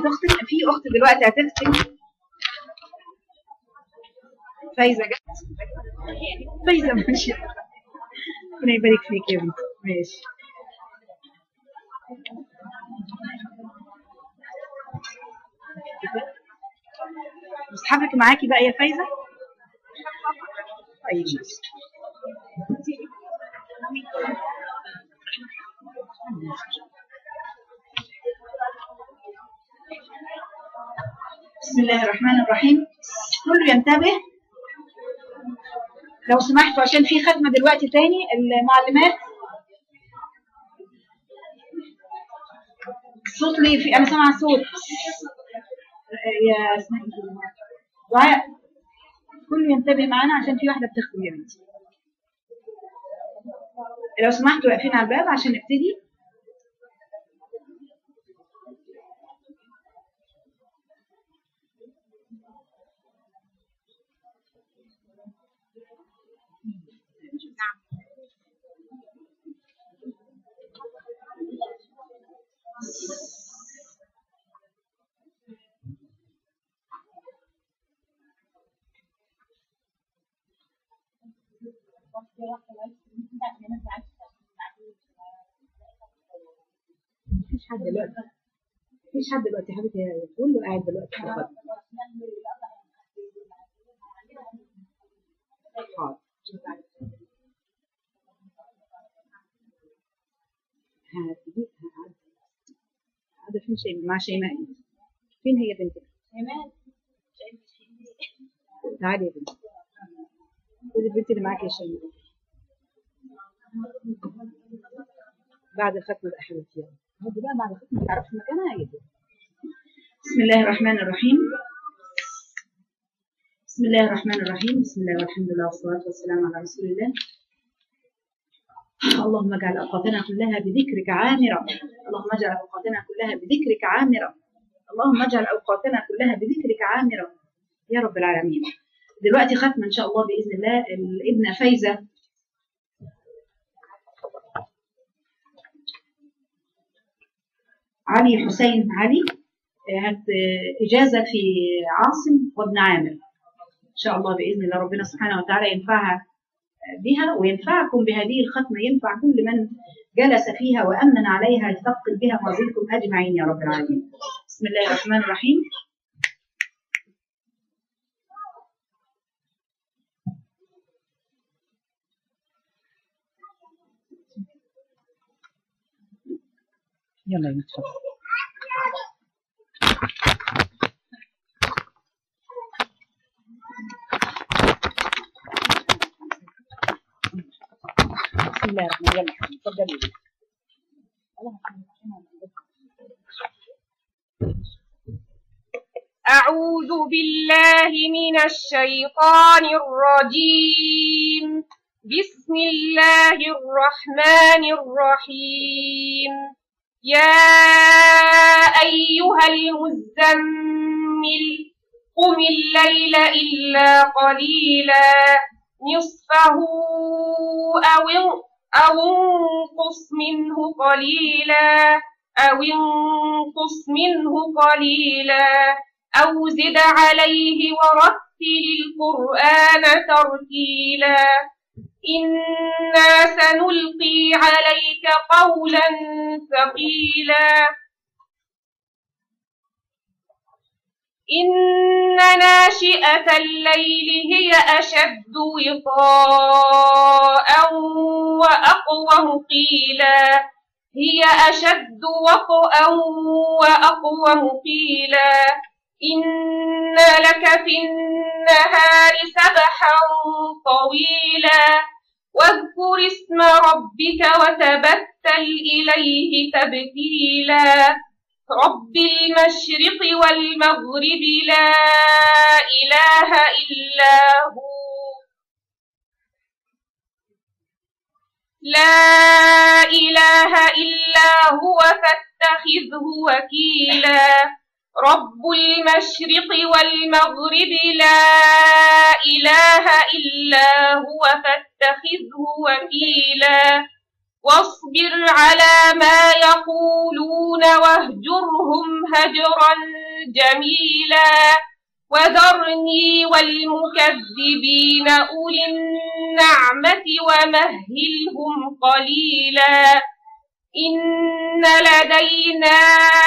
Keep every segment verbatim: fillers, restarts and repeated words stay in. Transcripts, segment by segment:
هتختم في اخت دلوقتي هتختم. فايزه جت. فايزه ماشي. ربنا يبارك فيك يا بنتي. ماشي. مصحفك معاكي بقى يا فايزه؟ طيب ماشي. بسم الله الرحمن الرحيم. كله ينتبه لو سمحتوا عشان في ختمه دلوقتي تاني. المعلمات الصوت لي في، انا سامعه صوت يا اسماء دعاء. كله ينتبه معانا عشان في واحده بتختم يا بنتي. لو سمحتوا واقفين على الباب عشان نبتدي. مفيش حد دلوقتي. مفيش حد دلوقتي يا حبيبتي. كله قاعد دلوقتي. حاضر. هذا فين شيء مع شيماء؟ فين هي بنتك؟ شيماء. تعالي يا بنتي. خذي البنت اللي معاكي يا شيماء. بعد الختمة بقى حبيبتي. هدي بقى بعد الختمة تعرفي مكانها. هي دي. بسم الله الرحمن الرحيم. بسم الله الرحمن الرحيم. بسم الله والحمد لله والصلاة والسلام على رسول الله. اللهم اجعل اوقاتنا كلها بذكرك عامرة. اللهم اجعل اوقاتنا كلها بذكرك عامرة. اللهم اجعل اوقاتنا كلها بذكرك عامرة يا رب العالمين. دلوقتي ختمة ان شاء الله باذن الله. الابنة فايزة علي حسين علي هت اجازة في عاصم وابن عامر ان شاء الله باذن الله. ربنا سبحانه وتعالى ينفعها بها وينفعكم بهذه الختمة. ينفع كل من جلس فيها وأمن عليها يثقل بها موازينكم أجمعين يا رب العالمين. بسم الله الرحمن الرحيم. يلا نتفضل. بسم الله الرحمن الرحيم. تفضلي. أعوذ بالله من الشيطان الرجيم. بسم الله الرحمن الرحيم. يا أيها المزمل قم الليل إلا قليلا نصفه أو أو انقص منه قليلا أو انقص منه قليلا أو زد عليه ورتل القرآن ترتيلا. إنا سنلقي عليك قولا ثقيلا. إن ناشئة الليل هي أشد وطاء وأقوم قيلا هي أشد وطئا وأقوم قيلا. إن لك في النهار سبحا طويلا واذكر اسم ربك وتبتل إليه تبتيلا. رب المشرق والمغرب لا إله إلا هو لا إله إلا هو فاتخذه وكيلا. رب المشرق والمغرب لا إله إلا هو فاتخذه وكيلا. واصبر على ما يقولون واهجرهم هجرا جميلا وذرني والمكذبين أولي النعمة ومهلهم قليلا إن لدينا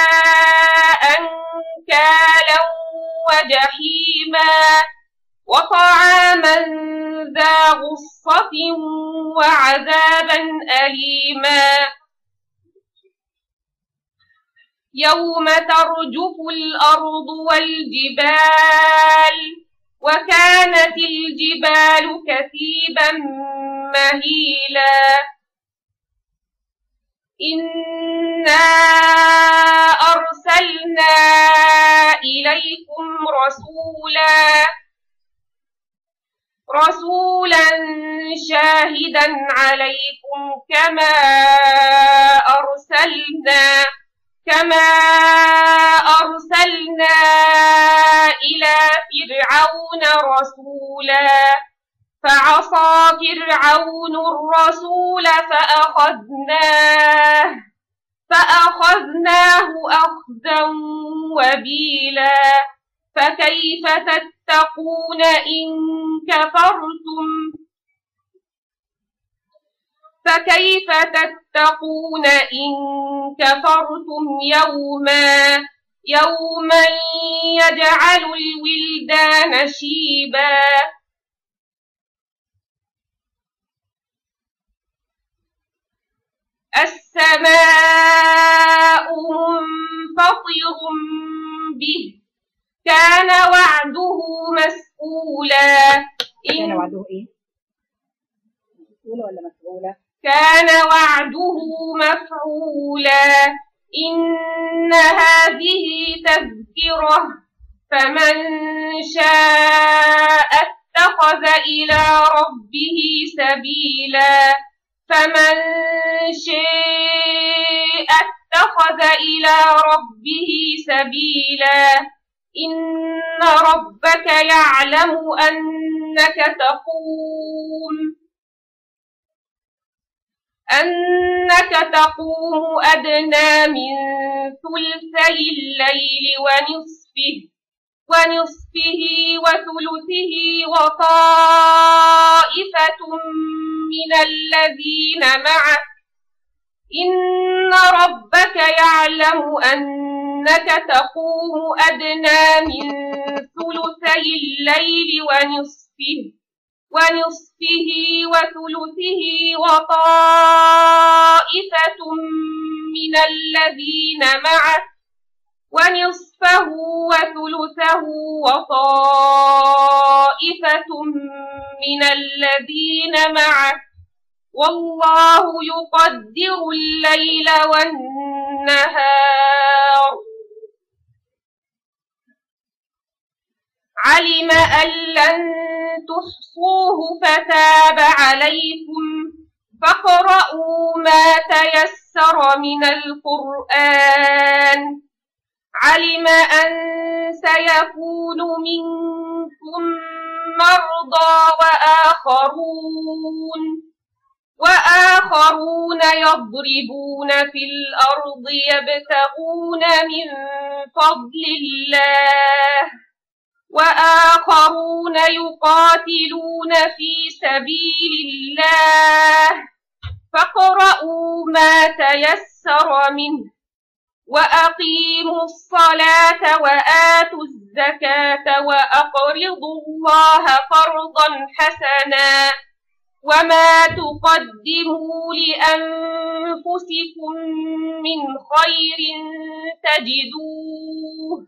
أنكالا وجحيما وطعاما ذا غصة وعذابا أليما يوم ترجف الأرض والجبال وكانت الجبال كثيبا مهيلا إنا أرسلنا إليكم رسولا رسولا شاهدا عليكم كما أرسلنا كما أرسلنا إلى فرعون رسولا فعصى فرعون الرسول فأخذناه فأخذناه أخذا وبيلا فكيف تتقون إن كفرتم فكيف تتقون إن كفرتم يوما يوما يجعل الولدان شيبا السماء منفطر به كان وعده مسئولا كان وعده ايه؟ مسئولة ولا مفعولة؟ كان وعده مفعولا إن هذه تذكرة فمن شاء اتخذ إلى ربه سبيلا فمن شاء اتخذ إلى ربه سبيلا إن ربك يعلم أنك تقوم أنك تقوم أدنى من ثلثي الليل ونصفه ونصفه وثلثه وطائفة من الذين معه إن ربك يعلم أنك تقوم أدنى من ثلثي الليل ونصفه ونصفه وثلثه وطائفة من الذين معه ونصفه وثلثه وطائفة من الذين معه والله يقدر الليل والنهار علم أن لن تحصوه فتاب عليكم فاقرؤوا ما تيسر من القرآن علم أن سيكون منكم مرضى وآخرون وآخرون يضربون في الأرض يبتغون من فضل الله وآخرون يقاتلون في سبيل الله فاقرؤوا ما تيسر منه وأقيموا الصلاة وآتوا الزكاة وأقرضوا الله قرضا حسنا وما تقدموا لأنفسكم من خير تجدوه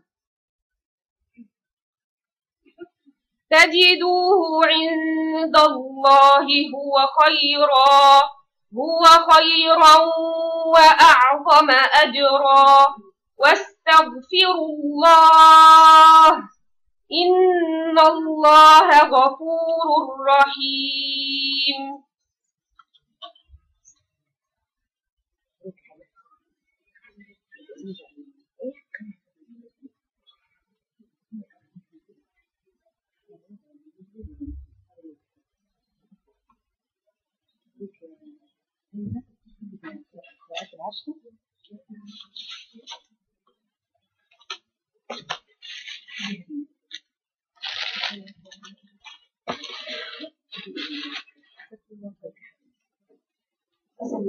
تجدوه عند الله هو خيرا هو خيرا وأعظم أجرا واستغفروا الله إن الله غفور رحيم. العشرة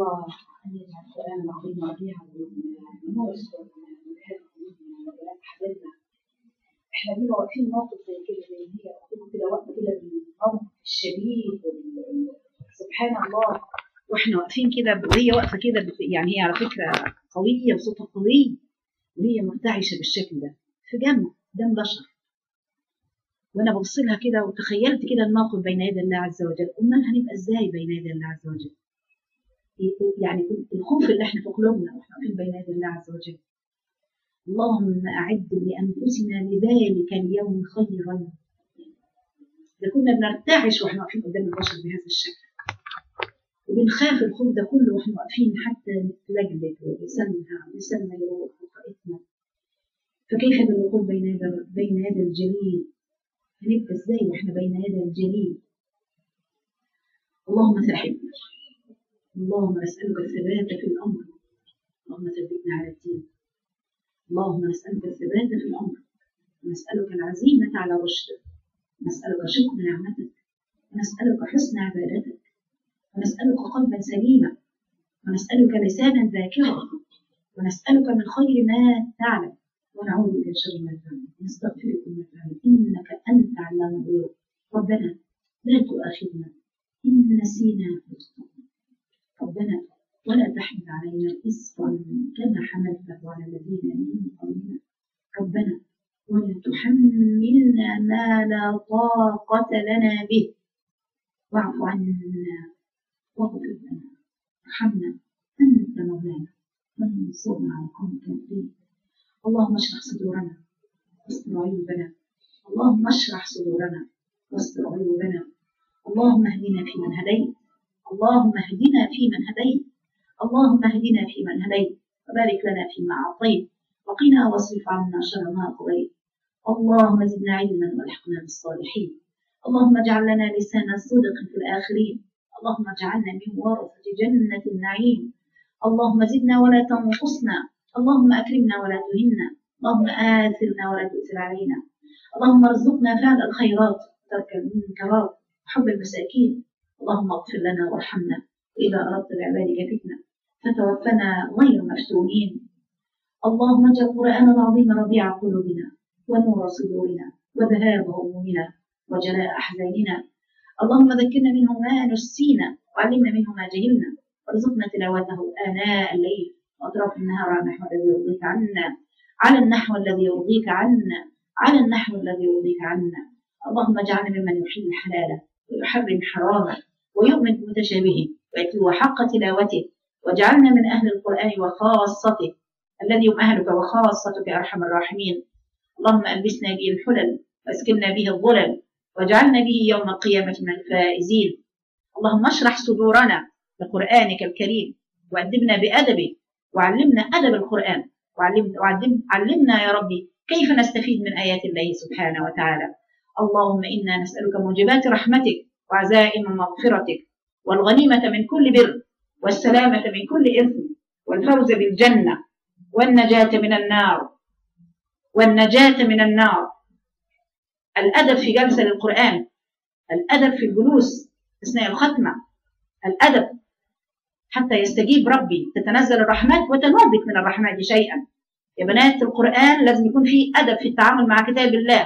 الله أن يجعل القرآن العظيم ربيع قلوبنا ونور صدورنا وذهاب قلوبنا وبلاء أحزاننا. إحنا بنبقى واقفين موقف زي كده، زي هي أخذوا كده وقت كده بالعنف الشديد سبحان الله، وإحنا واقفين كده وهي واقفة كده، يعني هي على فكرة قوية وصوتها قوي وهي مرتعشة بالشكل ده في جنب قدام بشر. وانا ببص لها كده وتخيلت كده الموقف بين يدي الله عز وجل، قلنا لها هنبقى ازاي بين يدي الله عز وجل؟ يعني الخوف اللي احنا في قلوبنا واحنا واقفين بين يدي الله عز وجل. اللهم اعد لانفسنا لذلك اليوم خيرا. ده كنا بنرتعش واحنا واقفين قدام البشر بهذا الشكل، وبنخاف الخوف ده كله واحنا واقفين حتى نتلجلج ولسانها لساننا يروح وطاقتنا. فكيف بالوقوف بين يدي بين يدي الجليل؟ هنبقى ازاي واحنا بين يدي الجليل؟ اللهم ثبتنا، اللهم نسألك الثبات في الأمر، اللهم ثبتنا على الدين. اللهم نسألك الثبات في الأمر، ونسألك العزيمة على رشدك، ونسألك شكر نعمتك، ونسألك حسن عبادتك، ونسألك قلبا سليما، ونسألك لسانا ذاكرا، ونسألك من خير ما تعلم، ونعوذ بك من شر ما تعلم، ونستغفرك ما تعلم، إنك أنت علام الغيوب. ربنا لا تؤاخذنا إن نسينا وأخطأنا، ربنا ولا تحمل علينا إصرا كما حملته على الذين من قبلنا، ربنا ولا تحملنا ما لا طاقة لنا به، واعف عنا واغفر لنا وارحمنا، أنت مولانا فانصرنا على القوم الكافرين. اللهم اشرح صدورنا واستر عيوبنا، اللهم اشرح صدورنا واستر عيوبنا. اللهم اهدنا فيمن هديت، اللهم اهدنا فيمن هديت، اللهم اهدنا فيمن هديت، وبارك لنا فيما اعطيت، وقنا واصرف عنا شر ما قضيت. اللهم زدنا علما والحقنا بالصالحين، اللهم اجعل لنا لسان صدق في الاخرين، اللهم اجعلنا من ورثة جنة النعيم. اللهم زدنا ولا تنقصنا، اللهم أكرمنا ولا تهنا، اللهم آثرنا ولا تؤثر علينا. اللهم ارزقنا فعل الخيرات وترك المنكرات وحب المساكين. اللهم اغفر لنا وارحمنا، وإذا أردت بعبادك فتنة فتوفنا غير مفتونين. اللهم اجعل القرآن العظيم ربيع قلوبنا ونور صدورنا وذهاب همومنا وجلاء أحزاننا. اللهم ذكرنا منه ما نسينا وعلمنا منه ما جهلنا، وارزقنا تلاوته آناء الليل وأطراف النهار على النحو الذي يرضيك عنا، على النحو الذي يرضيك عنا، على النحو الذي يرضيك عنا. اللهم اجعلنا ممن يحل حلاله ويحرم حرامه ويؤمن بمتشابهه ويتلو حق تلاوته، واجعلنا من أهل القرآن وخاصته الذي هم أهلك وخاصتك يا أرحم الراحمين. اللهم ألبسنا به الحلل واسكننا به الظلل، واجعلنا به يوم القيامة من الفائزين. اللهم اشرح صدورنا بقرآنك الكريم وأدبنا بأدبه، وعلمنا أدب القرآن، وعلمنا, وعلمنا يا ربي كيف نستفيد من آيات الله سبحانه وتعالى. اللهم إنا نسألك موجبات رحمتك وعزائم مغفرتك والغنيمة من كل بر والسلامة من كل إثم والفوز بالجنة والنجاة من النار والنجاة من النار. الأدب في جلسة للقرآن، الأدب في الجلوس أثناء الختمة، الأدب حتى يستجيب ربي، تتنزل الرحمات وتنوبك من الرحمات شيئا. يا بنات القرآن لازم يكون فيه أدب في التعامل مع كتاب الله.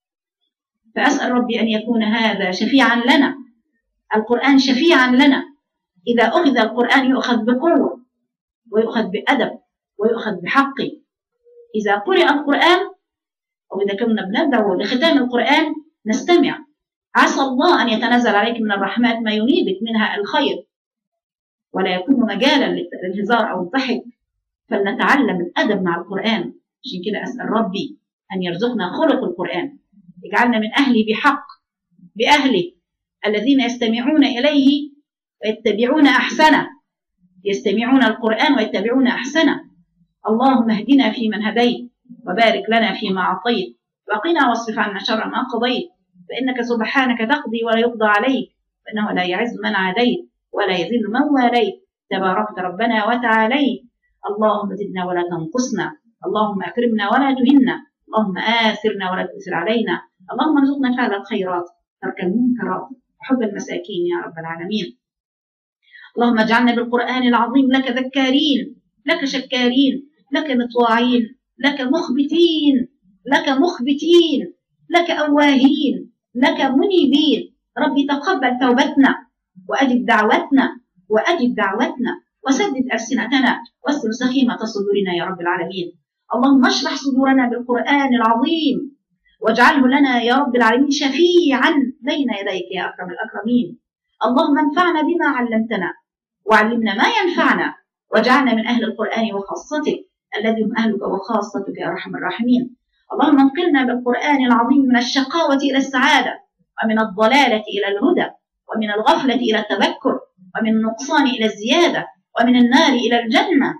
فأسأل ربي أن يكون هذا شفيعا لنا، القرآن شفيعا لنا. إذا أخذ القرآن يؤخذ بقوة ويؤخذ بأدب ويؤخذ بحق. إذا قرأ القرآن أو إذا كنا بندعو لختام القرآن نستمع، عسى الله أن يتنزل عليك من الرحمات ما ينيبك منها الخير، ولا يكون مجالا للهزار أو الضحك. فلنتعلم الأدب مع القرآن. عشان كده أسأل ربي أن يرزقنا خلق القرآن، يجعلنا من أهله بحق، بأهله الذين يستمعون إليه ويتبعون أحسنه، يستمعون القرآن ويتبعون أحسنه. اللهم اهدنا فيمن هديت، وبارك لنا فيما أعطيت، وقنا واصرف عنا شر ما قضيت، فإنك سبحانك تقضي ولا يقضى عليك، فإنه لا يعز من عاديت ولا يذل من واليت، تباركت ربنا وتعاليت. اللهم زدنا ولا تنقصنا، اللهم أكرمنا ولا تهنا، اللهم آثرنا ولا تؤثر علينا. اللهم ارزقنا فعل الخيرات، ترك المنكرات، وحب المساكين يا رب العالمين. اللهم اجعلنا بالقرآن العظيم لك ذكارين، لك شكارين، لك مطواعين، لك مخبتين، لك مخبتين، لك أواهين، لك منيبين. ربي تقبل توبتنا وأجب دعوتنا وأجب دعوتنا وسدد ألسنتنا واستر سخيمة صدورنا يا رب العالمين. اللهم اشرح صدورنا بالقرآن العظيم واجعله لنا يا رب العالمين شفيعا بين يديك يا أكرم الأكرمين. اللهم انفعنا بما علمتنا وعلمنا ما ينفعنا واجعلنا من أهل القرآن وخاصته الذي هم أهلك وخاصتك يا أرحم الراحمين. اللهم انقلنا بالقرآن العظيم من الشقاوة إلى السعادة، ومن الضلالة إلى الهدى، ومن الغفلة إلى التذكر، ومن النقصان إلى الزيادة، ومن النار إلى الجنة.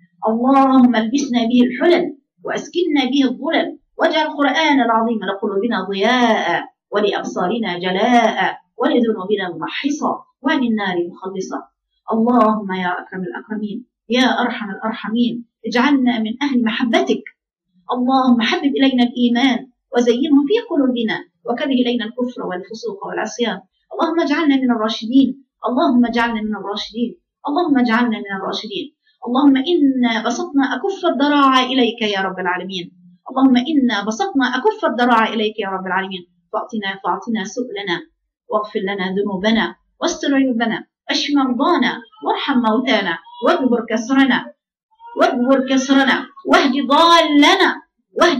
اللهم البسنا به الحلل وأسكننا به الظلل، واجعل القرآن العظيم لقلوبنا ضياء ولأبصارنا جلاء ولذنوبنا ممحصا وللنار مخلصا. اللهم يا أكرم الأكرمين يا أرحم الأرحمين اجعلنا من أهل محبتك. اللهم حبب إلينا الإيمان وزينه في قلوبنا وكره إلينا الكفر والفسوق والعصيان. اللهم اجعلنا من الراشدين، اللهم اجعلنا من الراشدين، اللهم اجعلنا من الراشدين. اللهم إنا بسطنا أكف الضراعة إليك يا رب العالمين، اللهم إنا بسطنا أكف الضراعة إليك يا رب العالمين. فأعطنا فأعطنا سؤلنا واغفر لنا ذنوبنا واستر عيوبنا، اشف مرضانا وارحم موتانا واجبر كسرنا واجبر كسرنا واهد ضالنا واهد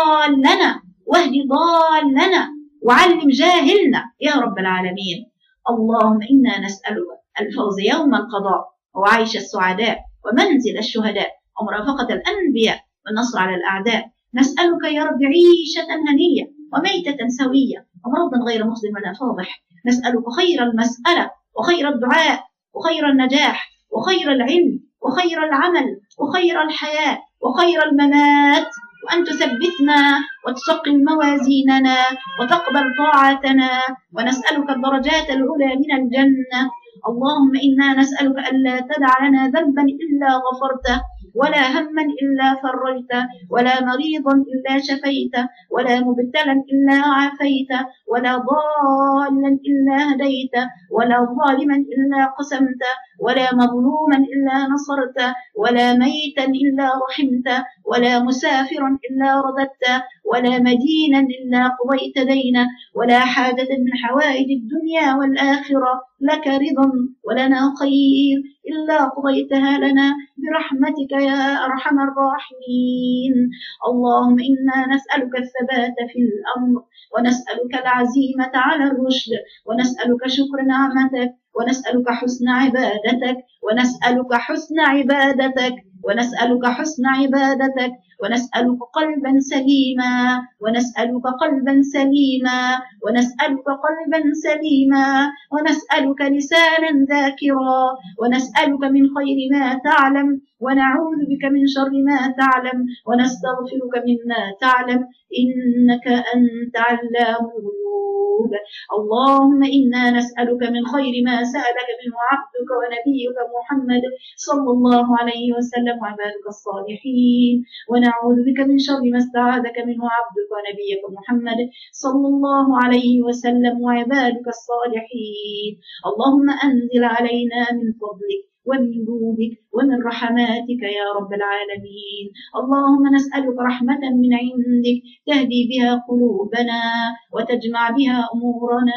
ضالنا واهد ضالنا وعلم جاهلنا يا رب العالمين. اللهم إنا نسألك الفوز يوم القضاء وعيش السعداء ومنزل الشهداء ومرافقة الأنبياء والنصر على الأعداء. نسألك يا رب عيشة هنية وميتة سوية ومرضا غير مخزن ولا فاضح. نسألك خير المسألة وخير الدعاء وخير النجاح وخير العلم وخير العمل وخير الحياة وخير الممات، وأن تثبتنا وتثقل موازيننا وتقبل طاعتنا، ونسألك الدرجات العلى من الجنة. اللهم إنا نسألك ألا تدع لنا ذنبا إلا غفرته ولا هما إلا فرجته ولا مريضا إلا شفيته ولا مبتلا إلا عافيته ولا ضالا إلا هديته ولا ظالما إلا قسمته ولا مظلوما إلا نصرته ولا ميتا إلا رحمته ولا مسافرا إلا رددته ولا مدينا إلا قضيت دينه ولا حاجة من حوائج الدنيا والآخرة لك رضا ولنا خير إلا قضيتها لنا برحمتك يا أرحم الراحمين. اللهم إنا نسألك الثبات في الأمر ونسألك العزيمة على الرشد ونسألك شكر نعمتك ونسألك حسن عبادتك ونسألك حسن عبادتك ونسألك حسن عبادتك ونسألك قلبا سليما ونسألك قلبا سليما ونسألك قلبا سليما ونسألك لسانا ذاكرا ونسألك من خير ما تعلم ونعوذ بك من شر ما تعلم ونستغفرك مما تعلم إنك أنت علام الغيوب. اللهم إنا نسألك من خير ما سألك منه عبدك ونبيك محمد صلى الله عليه وسلم وعبادك الصالحين، ونعوذ بك من شر ما استعاذك منه عبدك ونبيك محمد صلى الله عليه وسلم وعبادك الصالحين. اللهم أنزل علينا من فضلك ومن جودك ومن رحماتك يا رب العالمين. اللهم نسألك رحمة من عندك تهدي بها قلوبنا وتجمع بها أمورنا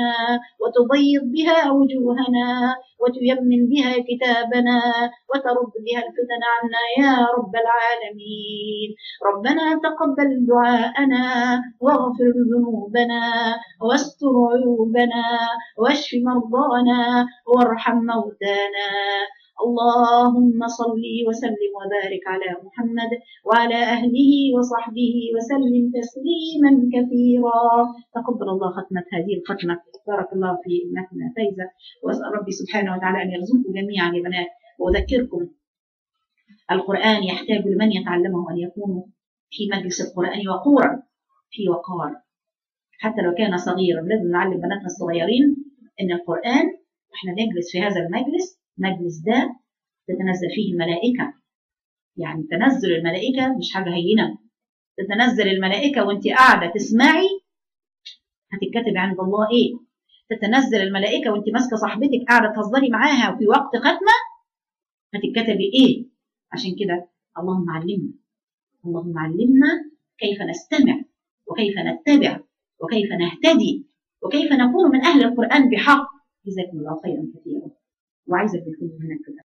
وتبيض بها وجوهنا وتيمن بها كتابنا وترد بها الفتن عنا يا رب العالمين. ربنا تقبل دعاءنا واغفر ذنوبنا واستر عيوبنا واشف مرضانا وارحم موتانا. اللهم صل وسلم وبارك على محمد وعلى أهله وصحبه وسلم تسليما كثيرا. تقبل الله ختمة هذه الختمة. بارك الله في ابنتنا فايزة، وأسأل ربي سبحانه وتعالى أن يرزقكم جميعا يا بنات. وأذكركم القرآن يحتاج لمن يتعلمه أن يكونوا في مجلس القرآن وقورا في وقار، حتى لو كان صغيرا. لازم نعلم بناتنا الصغيرين أن القرآن احنا نجلس في هذا المجلس، مجلس ده تتنزل فيه الملائكة. يعني تنزل الملائكة مش حاجة هينة، تتنزل الملائكة وانت قاعدة تسمعي هتتكتب عند الله ايه؟ تتنزل الملائكة وانت ماسكة صاحبتك قاعدة تهزري معاها وفي وقت ختمة، هتتكتبي ايه؟ عشان كده اللهم علمنا، اللهم علمنا كيف نستمع وكيف نتبع وكيف نهتدي وكيف نكون من أهل القرآن بحق. جزاكم الله خيرا كثيرا، وعايزة تكونوا هناك كده.